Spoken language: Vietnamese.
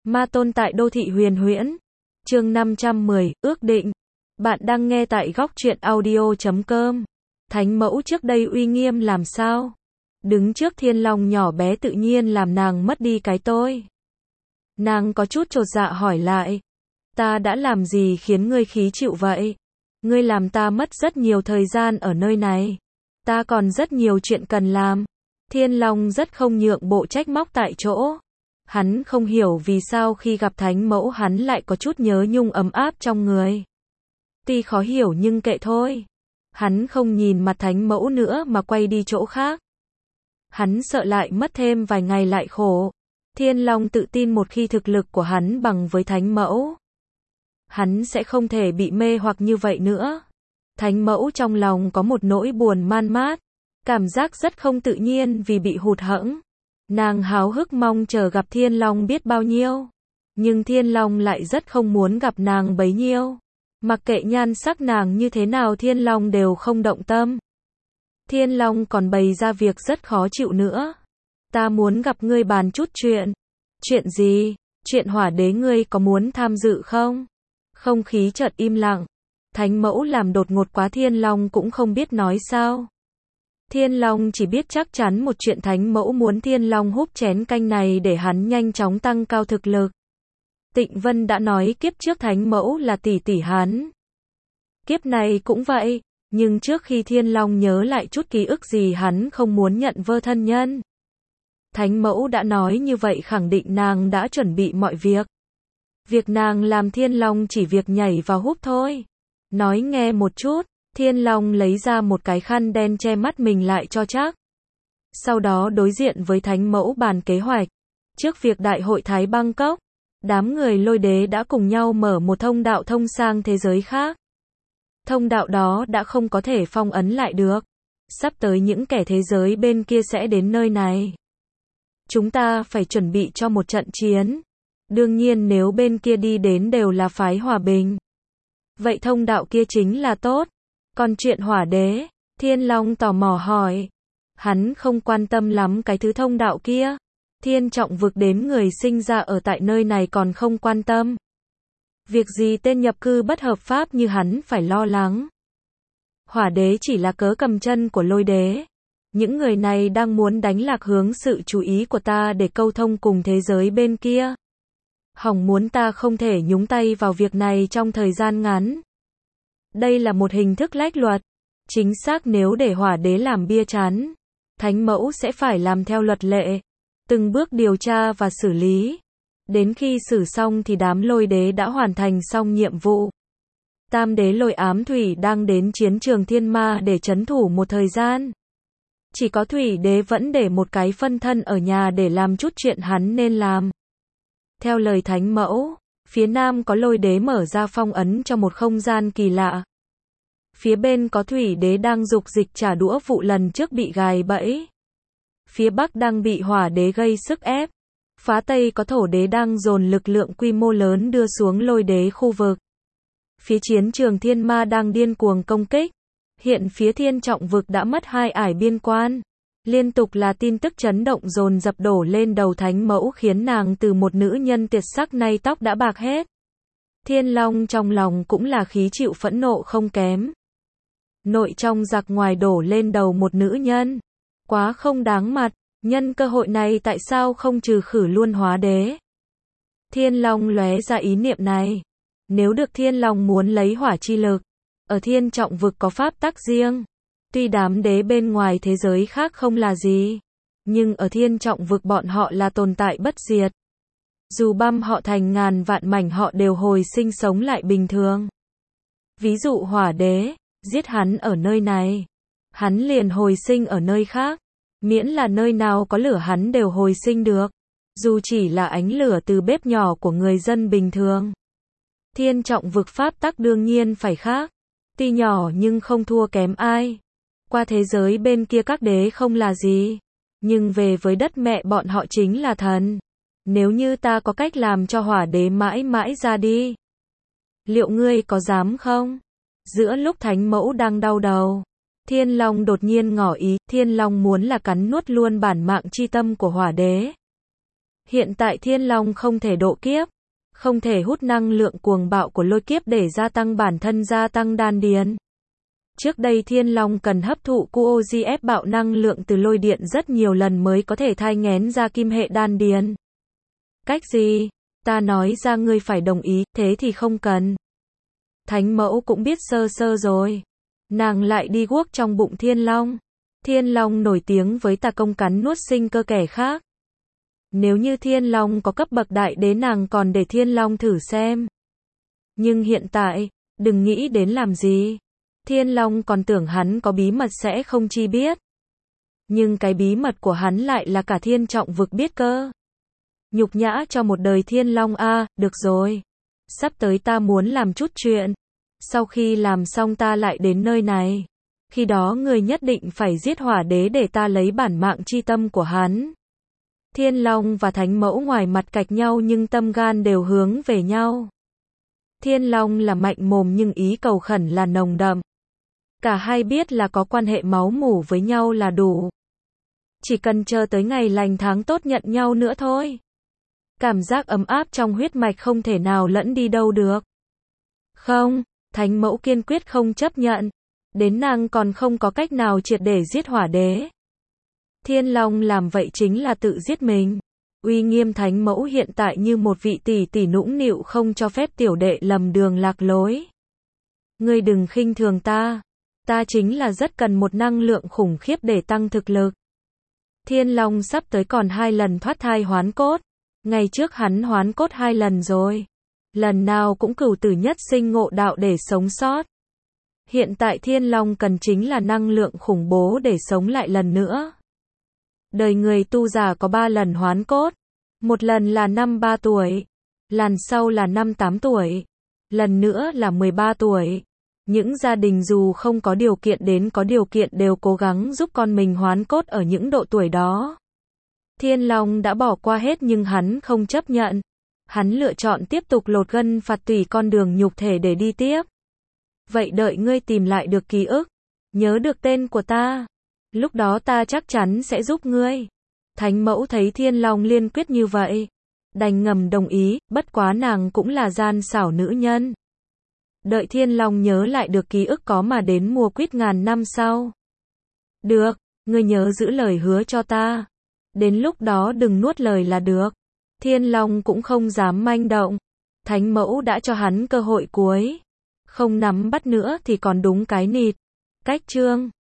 Ma tôn tại đô thị huyền huyễn. Chương 510, ước định. Bạn đang nghe tại góc truyện audio.com. Thánh mẫu trước đây uy nghiêm làm sao? Đứng trước thiên long nhỏ bé tự nhiên làm nàng mất đi cái tôi. Nàng có chút chột dạ hỏi lại. Ta đã làm gì khiến ngươi khí chịu vậy? Ngươi làm ta mất rất nhiều thời gian ở nơi này. Ta còn rất nhiều chuyện cần làm. Thiên long rất không nhượng bộ trách móc tại chỗ. Hắn không hiểu vì sao khi gặp thánh mẫu hắn lại có chút nhớ nhung ấm áp trong người. Tuy khó hiểu nhưng kệ thôi. Hắn không nhìn mặt thánh mẫu nữa mà quay đi chỗ khác. Hắn sợ lại mất thêm vài ngày lại khổ. Thiên long tự tin một khi thực lực của hắn bằng với thánh mẫu, hắn sẽ không thể bị mê hoặc như vậy nữa. Thánh mẫu trong lòng có một nỗi buồn man mát, cảm giác rất không tự nhiên vì bị hụt hẫng. Nàng háo hức mong chờ gặp thiên long biết bao nhiêu, nhưng thiên long lại rất không muốn gặp nàng bấy nhiêu. Mặc kệ nhan sắc nàng như thế nào thiên long đều không động tâm. Thiên long còn bày ra việc rất khó chịu nữa. Ta muốn gặp ngươi bàn chút chuyện. Chuyện gì? Chuyện hỏa đế ngươi có muốn tham dự không? Không khí chợt im lặng. Thánh mẫu làm đột ngột quá thiên long cũng không biết nói sao. Thiên long chỉ biết chắc chắn một chuyện thánh mẫu muốn thiên long húp chén canh này để hắn nhanh chóng tăng cao thực lực. Tịnh Vân đã nói kiếp trước thánh mẫu là tỷ tỷ hắn. Kiếp này cũng vậy, nhưng trước khi thiên long nhớ lại chút ký ức gì hắn không muốn nhận vơ thân nhân. Thánh mẫu đã nói như vậy khẳng định nàng đã chuẩn bị mọi việc. Việc nàng làm thiên long chỉ việc nhảy vào húp thôi. Nói nghe một chút, thiên long lấy ra một cái khăn đen che mắt mình lại cho chắc. Sau đó đối diện với thánh mẫu bàn kế hoạch. Trước việc đại hội Thái Bangkok, đám người lôi đế đã cùng nhau mở một thông đạo thông sang thế giới khác. Thông đạo đó đã không có thể phong ấn lại được. Sắp tới những kẻ thế giới bên kia sẽ đến nơi này. Chúng ta phải chuẩn bị cho một trận chiến. Đương nhiên nếu bên kia đi đến đều là phái hòa bình, vậy thông đạo kia chính là tốt. Còn chuyện hỏa đế, thiên long tò mò hỏi. Hắn không quan tâm lắm cái thứ thông đạo kia. Thiên trọng vực đến người sinh ra ở tại nơi này còn không quan tâm. Việc gì tên nhập cư bất hợp pháp như hắn phải lo lắng. Hỏa đế chỉ là cớ cầm chân của lôi đế. Những người này đang muốn đánh lạc hướng sự chú ý của ta để câu thông cùng thế giới bên kia. Hỏng muốn ta không thể nhúng tay vào việc này trong thời gian ngắn. Đây là một hình thức lách luật. Chính xác nếu để hỏa đế làm bia chán, thánh mẫu sẽ phải làm theo luật lệ. Từng bước điều tra và xử lý. Đến khi xử xong thì đám lôi đế đã hoàn thành xong nhiệm vụ. Tam đế lôi ám thủy đang đến chiến trường thiên ma để trấn thủ một thời gian. Chỉ có thủy đế vẫn để một cái phân thân ở nhà để làm chút chuyện hắn nên làm. Theo lời thánh mẫu, phía nam có lôi đế mở ra phong ấn cho một không gian kỳ lạ. Phía bên có thủy đế đang dục dịch trả đũa vụ lần trước bị gài bẫy. Phía bắc đang bị hỏa đế gây sức ép. Phá tây có thổ đế đang dồn lực lượng quy mô lớn đưa xuống lôi đế khu vực. Phía chiến trường thiên ma đang điên cuồng công kích. Hiện phía thiên trọng vực đã mất 2 ải biên quan. Liên tục là tin tức chấn động dồn dập đổ lên đầu thánh mẫu khiến nàng từ một nữ nhân tuyệt sắc nay tóc đã bạc hết. Thiên long trong lòng cũng là khí chịu phẫn nộ không kém. Nội trong giặc ngoài đổ lên đầu một nữ nhân. Quá không đáng mặt, nhân cơ hội này tại sao không trừ khử luôn hóa đế. Thiên long lóe ra ý niệm này. Nếu được thiên long muốn lấy hỏa chi lực, ở thiên trọng vực có pháp tắc riêng. Tuy đám đế bên ngoài thế giới khác không là gì, nhưng ở thiên trọng vực bọn họ là tồn tại bất diệt. Dù băm họ thành ngàn vạn mảnh họ đều hồi sinh sống lại bình thường. Ví dụ hỏa đế, giết hắn ở nơi này, hắn liền hồi sinh ở nơi khác. Miễn là nơi nào có lửa hắn đều hồi sinh được. Dù chỉ là ánh lửa từ bếp nhỏ của người dân bình thường. Thiên trọng vực pháp tắc đương nhiên phải khác. Tuy nhỏ nhưng không thua kém ai. Qua thế giới bên kia các đế không là gì. Nhưng về với đất mẹ bọn họ chính là thần. Nếu như ta có cách làm cho hỏa đế mãi mãi ra đi, liệu ngươi có dám không? Giữa lúc thánh mẫu đang đau đầu, thiên long đột nhiên ngỏ ý. Thiên long muốn là cắn nuốt luôn bản mạng chi tâm của hỏa đế. Hiện tại Thiên Long không thể độ kiếp, không thể hút năng lượng cuồng bạo của lôi kiếp để gia tăng bản thân, gia tăng đan điền. Trước đây Thiên Long cần hấp thụ QOZ ép bạo năng lượng từ lôi điện rất nhiều lần mới có thể thai nghén ra kim hệ đan điền. Cách gì? Ta nói ra ngươi phải đồng ý, thế thì không cần. Thánh mẫu cũng biết sơ sơ rồi. Nàng lại đi guốc trong bụng Thiên Long. Thiên Long nổi tiếng với tà công cắn nuốt sinh cơ kẻ khác. Nếu như Thiên Long có cấp bậc đại đế nàng còn để Thiên Long thử xem. Nhưng hiện tại, đừng nghĩ đến làm gì. Thiên Long còn tưởng hắn có bí mật sẽ không chi biết. Nhưng cái bí mật của hắn lại là cả Thiên Trọng vực biết cơ. Nhục nhã cho một đời Thiên Long a, được rồi. Sắp tới ta muốn làm chút chuyện. Sau khi làm xong ta lại đến nơi này. Khi đó người nhất định phải giết hỏa đế để ta lấy bản mạng chi tâm của hắn. Thiên Long và Thánh Mẫu ngoài mặt cạch nhau nhưng tâm gan đều hướng về nhau. Thiên Long là mạnh mồm nhưng ý cầu khẩn là nồng đậm. Cả hai biết là có quan hệ máu mủ với nhau là đủ. Chỉ cần chờ tới ngày lành tháng tốt nhận nhau nữa thôi. Cảm giác ấm áp trong huyết mạch không thể nào lẫn đi đâu được. Không, Thánh Mẫu kiên quyết không chấp nhận. Đến nàng còn không có cách nào triệt để giết hỏa đế. Thiên Long làm vậy chính là tự giết mình. Uy nghiêm Thánh Mẫu hiện tại như một vị tỷ tỷ nũng nịu không cho phép tiểu đệ lầm đường lạc lối. Ngươi đừng khinh thường ta. Ta chính là rất cần một năng lượng khủng khiếp để tăng thực lực. Thiên Long sắp tới còn 2 lần thoát thai hoán cốt. Ngày trước hắn hoán cốt 2 lần rồi. Lần nào cũng cửu tử nhất sinh ngộ đạo để sống sót. Hiện tại Thiên Long cần chính là năng lượng khủng bố để sống lại lần nữa. Đời người tu giả có 3 lần hoán cốt. Một lần là năm 3 tuổi. Lần sau là năm 8 tuổi. Lần nữa là 13 tuổi. Những gia đình dù không có điều kiện đến có điều kiện đều cố gắng giúp con mình hoán cốt ở những độ tuổi đó. Thiên Long đã bỏ qua hết nhưng hắn không chấp nhận. Hắn lựa chọn tiếp tục lột gân phạt tùy con đường nhục thể để đi tiếp. Vậy đợi ngươi tìm lại được ký ức, nhớ được tên của ta. Lúc đó ta chắc chắn sẽ giúp ngươi. Thánh Mẫu thấy Thiên Long liên quyết như vậy. Đành ngầm đồng ý, bất quá nàng cũng là gian xảo nữ nhân. Đợi Thiên Long nhớ lại được ký ức có mà đến mùa quýt ngàn năm sau. Được, ngươi nhớ giữ lời hứa cho ta. Đến lúc đó đừng nuốt lời là được. Thiên Long cũng không dám manh động. Thánh Mẫu đã cho hắn cơ hội cuối. Không nắm bắt nữa thì còn đúng cái nịt. Cách chương